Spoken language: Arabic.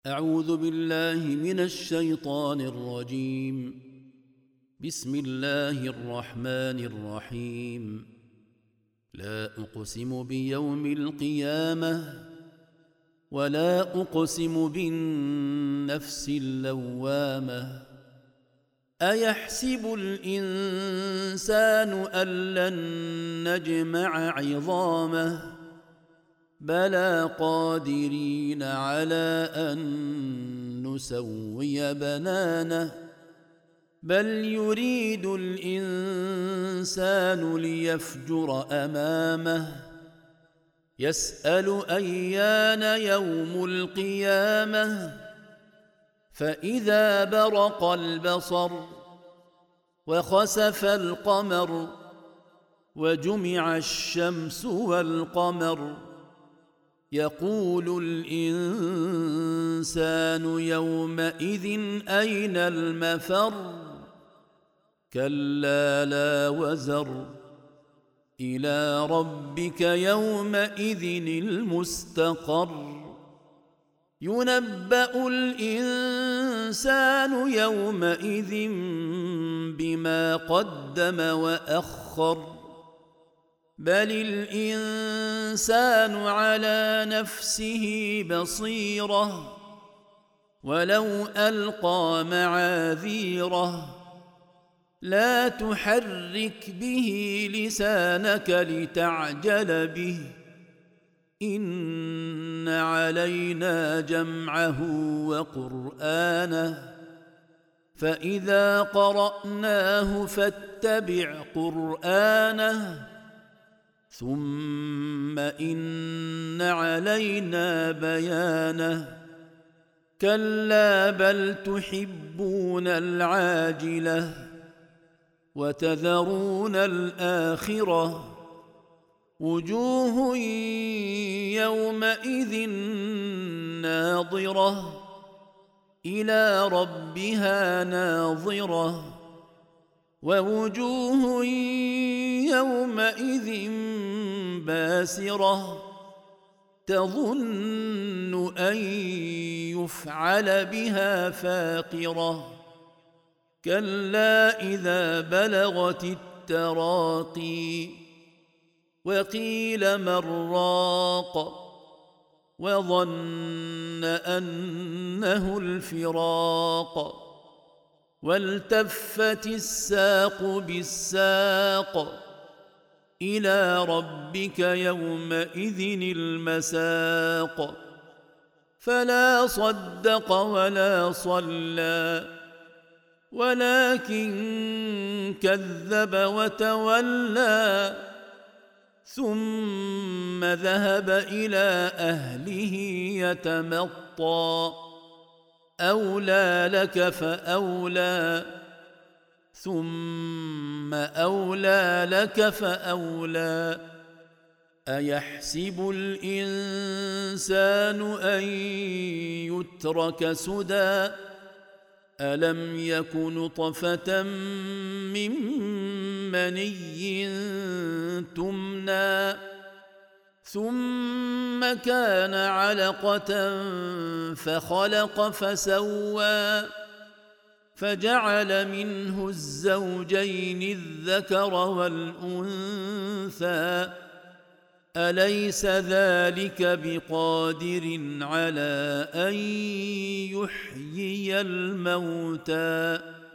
أعوذ بالله من الشيطان الرجيم. بسم الله الرحمن الرحيم. لا أقسم بيوم القيامة ولا أقسم بالنفس اللوامة. أيحسب الإنسان أن لن نجمع عظامه بلى قادرين على أن نسوي بنانه بل يريد الإنسان ليفجر أمامه يسأل أيان يوم القيامة فإذا برق البصر وخسف القمر وجمع الشمس والقمر يقول الإنسان يومئذ أين المفر كلا لا وزر إلى ربك يومئذ المستقر ينبأ الإنسان يومئذ بما قدم وأخر بل الإنسان على نفسه بصيرة ولو ألقى معاذيره لا تحرك به لسانك لتعجل به إن علينا جمعه وقرآنه فإذا قرأناه فاتبع قرآنه ثم إن علينا بيانه كلا بل تحبون العاجلة وتذرون الآخرة وجوه يومئذ ناظرة إلى ربها ناظرة ووجوه يومئذ باسرة تظن أن يفعل بها فاقرة كلا إذا بلغت التراقي وقيل من راق وظن أنه الفراق والتفت الساق بالساق إلى ربك يومئذ المساق فلا صدق ولا صلى ولكن كذب وتولى ثم ذهب إلى أهله يتمطى أولى لك فأولى ثم أولى لك فأولى أيحسب الإنسان أن يترك سدى ألم يك نطفة من مني تمنى ثم كان علقة فخلق فسوى فجعل منه الزوجين الذكر والأنثى أليس ذلك بقادر على أن يحيي الموتى